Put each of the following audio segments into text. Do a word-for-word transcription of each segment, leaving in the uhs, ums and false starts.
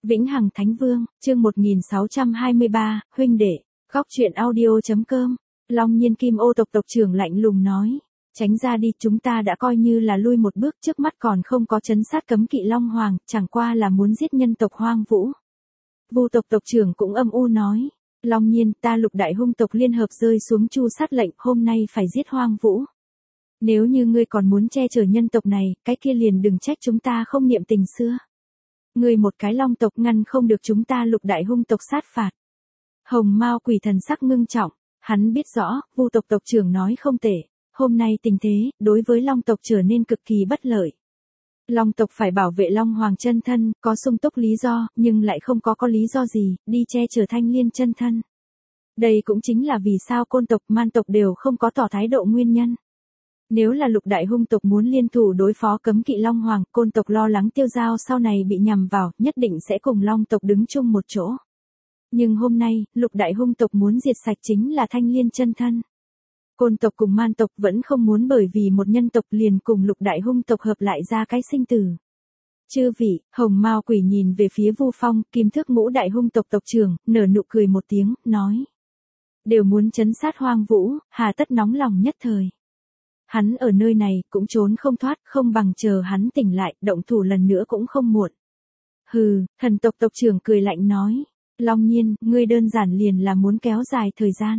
Vĩnh Hằng Thánh Vương, chương một nghìn sáu trăm hai mươi ba, huynh đệ, góc truyện audio.com, Long Nhiên Kim Ô tộc tộc trưởng lạnh lùng nói, tránh ra đi, chúng ta đã coi như là lui một bước, trước mắt còn không có trấn sát cấm kỵ Long Hoàng, chẳng qua là muốn giết nhân tộc Hoang Vũ. Vu tộc tộc trưởng cũng âm u nói, Long Nhiên, ta lục đại hung tộc liên hợp rơi xuống chu sát lệnh, hôm nay phải giết Hoang Vũ. Nếu như ngươi còn muốn che chở nhân tộc này, cái kia liền đừng trách chúng ta không niệm tình xưa. Ngươi một cái Long tộc ngăn không được chúng ta lục đại hung tộc sát phạt. Hồng Mao Quỷ thần sắc ngưng trọng, hắn biết rõ, Vu tộc tộc trưởng nói không tệ, hôm nay tình thế, đối với Long tộc trở nên cực kỳ bất lợi. Long tộc phải bảo vệ Long Hoàng chân thân, có sung túc lý do, nhưng lại không có có lý do gì, đi che chở Thanh Liên chân thân. Đây cũng chính là vì sao Côn tộc, Man tộc đều không có tỏ thái độ nguyên nhân. Nếu là lục đại hung tộc muốn liên thủ đối phó cấm kỵ Long Hoàng, Côn tộc lo lắng Tiêu Giao sau này bị nhằm vào, nhất định sẽ cùng Long tộc đứng chung một chỗ. Nhưng hôm nay, lục đại hung tộc muốn diệt sạch chính là Thanh Liên chân thân. Côn tộc cùng Man tộc vẫn không muốn bởi vì một nhân tộc liền cùng lục đại hung tộc hợp lại ra cái sinh tử. Chư vị, Hồng Mao Quỷ nhìn về phía Vu Phong, Kim Thước ngũ đại hung tộc tộc trưởng, nở nụ cười một tiếng, nói. Đều muốn trấn sát Hoang Vũ, hà tất nóng lòng nhất thời. Hắn ở nơi này, cũng trốn không thoát, không bằng chờ hắn tỉnh lại, động thủ lần nữa cũng không muộn. Hừ, thần tộc tộc trưởng cười lạnh nói. Long Nhiên, ngươi đơn giản liền là muốn kéo dài thời gian.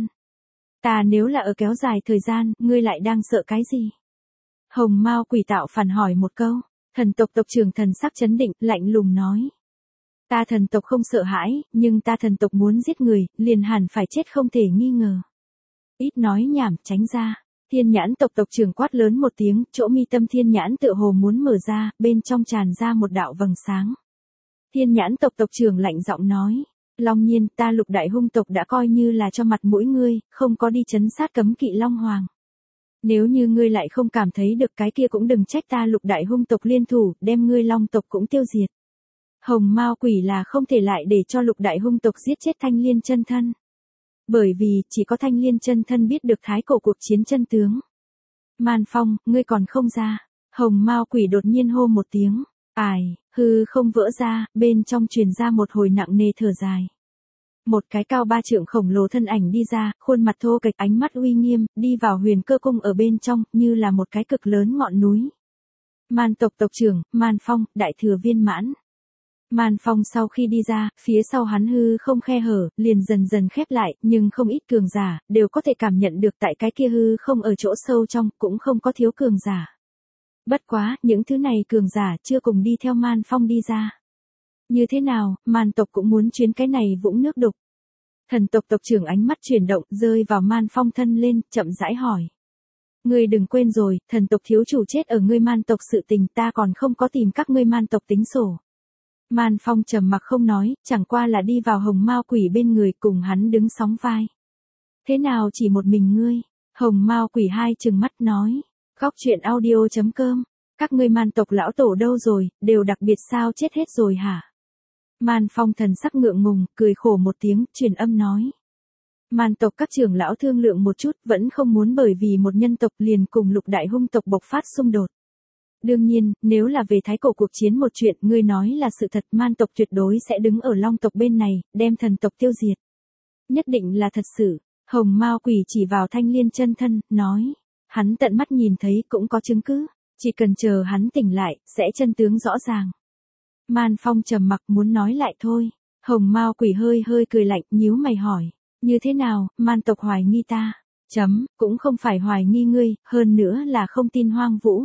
Ta nếu là ở kéo dài thời gian, ngươi lại đang sợ cái gì? Hồng Mao Quỷ tạo phản hỏi một câu, thần tộc tộc trưởng thần sắc chấn định, lạnh lùng nói. Ta thần tộc không sợ hãi, nhưng ta thần tộc muốn giết người, liền hẳn phải chết không thể nghi ngờ. Ít nói nhảm, tránh ra. Thiên nhãn tộc tộc trưởng quát lớn một tiếng, chỗ mi tâm thiên nhãn tựa hồ muốn mở ra, bên trong tràn ra một đạo vầng sáng. Thiên nhãn tộc tộc trưởng lạnh giọng nói. Long Nhiên, ta lục đại hung tộc đã coi như là cho mặt mũi ngươi, không có đi trấn sát cấm kỵ Long Hoàng. Nếu như ngươi lại không cảm thấy được cái kia cũng đừng trách ta lục đại hung tộc liên thủ, đem ngươi Long tộc cũng tiêu diệt. Hồng Mao Quỷ là không thể lại để cho lục đại hung tộc giết chết Thanh Liên chân thân. Bởi vì, chỉ có Thanh Liên chân thân biết được thái cổ cuộc chiến chân tướng. Man Phong, ngươi còn không ra. Hồng Mao Quỷ đột nhiên hô một tiếng. Ải, hư không vỡ ra, bên trong truyền ra một hồi nặng nề thở dài. Một cái cao ba trượng khổng lồ thân ảnh đi ra, khuôn mặt thô kệch, ánh mắt uy nghiêm, đi vào huyền cơ cung ở bên trong, như là một cái cực lớn ngọn núi. Man tộc tộc trưởng, Man Phong, đại thừa viên mãn. Man Phong sau khi đi ra, phía sau hắn hư không khe hở, liền dần dần khép lại, nhưng không ít cường giả, đều có thể cảm nhận được tại cái kia hư không ở chỗ sâu trong, cũng không có thiếu cường giả. Bất quá, những thứ này cường giả chưa cùng đi theo Man Phong đi ra. Như thế nào, Man tộc cũng muốn chuyến cái này vũng nước đục. Thần tộc tộc trưởng ánh mắt chuyển động, rơi vào Man Phong thân lên, chậm rãi hỏi. Ngươi đừng quên rồi, thần tộc thiếu chủ chết ở ngươi Man tộc sự tình, ta còn không có tìm các ngươi Man tộc tính sổ. Man Phong trầm mặc không nói, chẳng qua là đi vào Hồng Mao Quỷ bên người, cùng hắn đứng sóng vai. Thế nào chỉ một mình ngươi? Hồng Mao Quỷ hai trừng mắt nói. Góc truyện audio.com, các ngươi Man tộc lão tổ đâu rồi, đều đặc biệt sao chết hết rồi hả? Man Phong thần sắc ngượng ngùng, cười khổ một tiếng, truyền âm nói. Man tộc các trưởng lão thương lượng một chút, vẫn không muốn bởi vì một nhân tộc liền cùng lục đại hung tộc bộc phát xung đột. Đương nhiên, nếu là về thái cổ cuộc chiến một chuyện, ngươi nói là sự thật, Man tộc tuyệt đối sẽ đứng ở Long tộc bên này, đem thần tộc tiêu diệt. Nhất định là thật sự. Hồng Mao Quỷ chỉ vào Thanh Liên chân thân, nói. Hắn tận mắt nhìn thấy cũng có chứng cứ, chỉ cần chờ hắn tỉnh lại, sẽ chân tướng rõ ràng. Man Phong trầm mặc muốn nói lại thôi. Hồng Mao Quỷ hơi hơi cười lạnh, nhíu mày hỏi. Như thế nào, Man tộc hoài nghi ta? Chấm, cũng không phải hoài nghi ngươi, hơn nữa là không tin Hoang Vũ.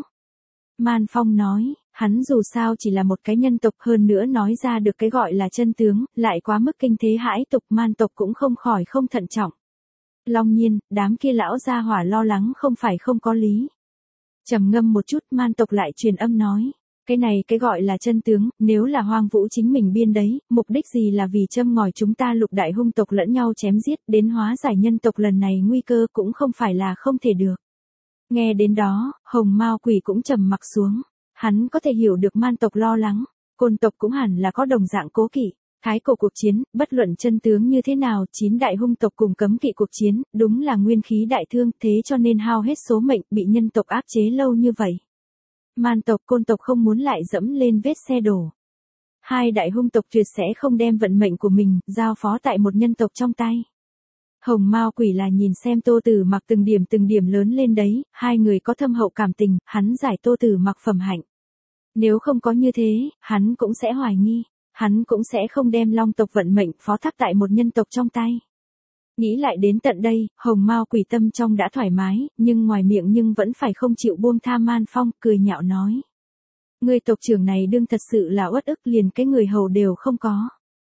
Man Phong nói, hắn dù sao chỉ là một cái nhân tộc, hơn nữa nói ra được cái gọi là chân tướng, lại quá mức kinh thế hãi tục, Man tộc cũng không khỏi không thận trọng. Long Nhiên, đám kia lão gia hỏa lo lắng không phải không có lý. Trầm ngâm một chút, Man tộc lại truyền âm nói. Cái này cái gọi là chân tướng, nếu là Hoang Vũ chính mình biên đấy, mục đích gì là vì châm ngòi chúng ta lục đại hung tộc lẫn nhau chém giết, đến hóa giải nhân tộc lần này nguy cơ cũng không phải là không thể được. Nghe đến đó, Hồng Mao Quỷ cũng trầm mặc xuống. Hắn có thể hiểu được Man tộc lo lắng, Côn tộc cũng hẳn là có đồng dạng cố kỵ. Thái cổ cuộc chiến, bất luận chân tướng như thế nào, chín đại hung tộc cùng cấm kỵ cuộc chiến, đúng là nguyên khí đại thương, thế cho nên hao hết số mệnh, bị nhân tộc áp chế lâu như vậy. Man tộc, Côn tộc không muốn lại dẫm lên vết xe đổ. Hai đại hung tộc tuyệt sẽ không đem vận mệnh của mình giao phó tại một nhân tộc trong tay. Hồng Mao Quỷ là nhìn xem Tô Tử Mặc từng điểm từng điểm lớn lên đấy, hai người có thâm hậu cảm tình, hắn giải Tô Tử Mặc phẩm hạnh. Nếu không có như thế, hắn cũng sẽ hoài nghi, hắn cũng sẽ không đem Long tộc vận mệnh phó thác tại một nhân tộc trong tay. Nghĩ lại đến tận đây, Hồng Mao Quỷ tâm trong đã thoải mái, nhưng ngoài miệng nhưng vẫn phải không chịu buông tha Man Phong, cười nhạo nói. Người tộc trưởng này đương thật sự là uất ức, liền cái người hầu đều không có.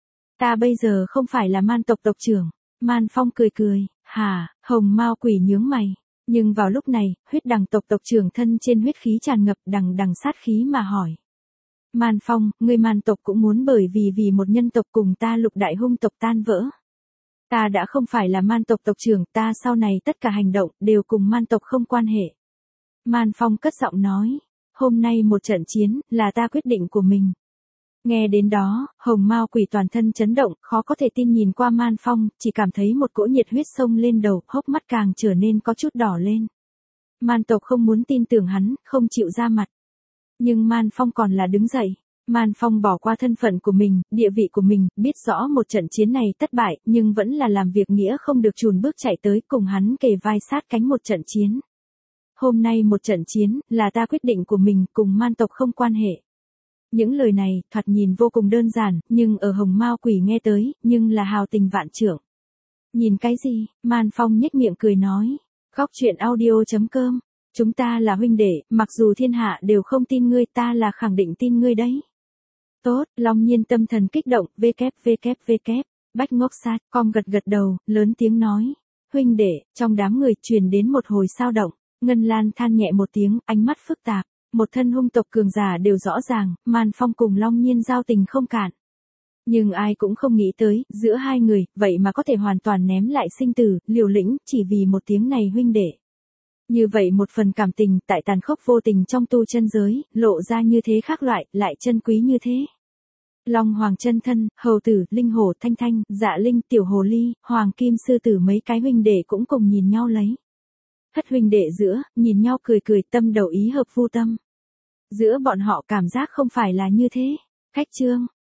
Ta bây giờ không phải là Man tộc tộc trưởng. Man Phong cười cười, hả, Hồng Mao Quỷ nhướng mày. Nhưng vào lúc này, huyết đằng tộc tộc trưởng thân trên huyết khí tràn ngập đằng đằng sát khí mà hỏi. Man Phong, người Man tộc cũng muốn bởi vì vì một nhân tộc cùng ta lục đại hung tộc tan vỡ. Ta đã không phải là Man tộc tộc trưởng, ta sau này tất cả hành động đều cùng Man tộc không quan hệ. Man Phong cất giọng nói, hôm nay một trận chiến là ta quyết định của mình. Nghe đến đó, Hồng Mao Quỷ toàn thân chấn động, khó có thể tin nhìn qua Man Phong, chỉ cảm thấy một cỗ nhiệt huyết sông lên đầu, hốc mắt càng trở nên có chút đỏ lên. Man tộc không muốn tin tưởng hắn, không chịu ra mặt. Nhưng Man Phong còn là đứng dậy. Man Phong bỏ qua thân phận của mình, địa vị của mình, biết rõ một trận chiến này thất bại, nhưng vẫn là làm việc nghĩa không được chùn bước chạy tới cùng hắn kề vai sát cánh một trận chiến. Hôm nay một trận chiến, là ta quyết định của mình, cùng Man tộc không quan hệ. Những lời này, thoạt nhìn vô cùng đơn giản, nhưng ở Hồng Mao Quỷ nghe tới, nhưng là hào tình vạn trượng. Nhìn cái gì? Man Phong nhếch miệng cười nói. Góc truyện audio chấm com. Chúng ta là huynh đệ, mặc dù thiên hạ đều không tin ngươi, ta là khẳng định tin ngươi đấy. Tốt, Long Nhiên tâm thần kích động, www. Bách ngốc sát, com gật gật đầu, lớn tiếng nói. Huynh đệ, trong đám người truyền đến một hồi sao động, Ngân Lan than nhẹ một tiếng, ánh mắt phức tạp. Một thân hung tộc cường giả đều rõ ràng, Man Phong cùng Long Nhiên giao tình không cạn. Nhưng ai cũng không nghĩ tới, giữa hai người, vậy mà có thể hoàn toàn ném lại sinh tử, liều lĩnh, chỉ vì một tiếng này huynh đệ. Như vậy một phần cảm tình, tại tàn khốc vô tình trong tu chân giới, lộ ra như thế khác loại, lại chân quý như thế. Long Hoàng chân thân, hầu tử, linh hổ thanh thanh, dạ linh, tiểu hồ ly, hoàng kim sư tử mấy cái huynh đệ cũng cùng nhìn nhau lấy. Thất huynh đệ giữa, nhìn nhau cười cười, tâm đầu ý hợp vu tâm. Giữa bọn họ cảm giác không phải là như thế. Khách chương.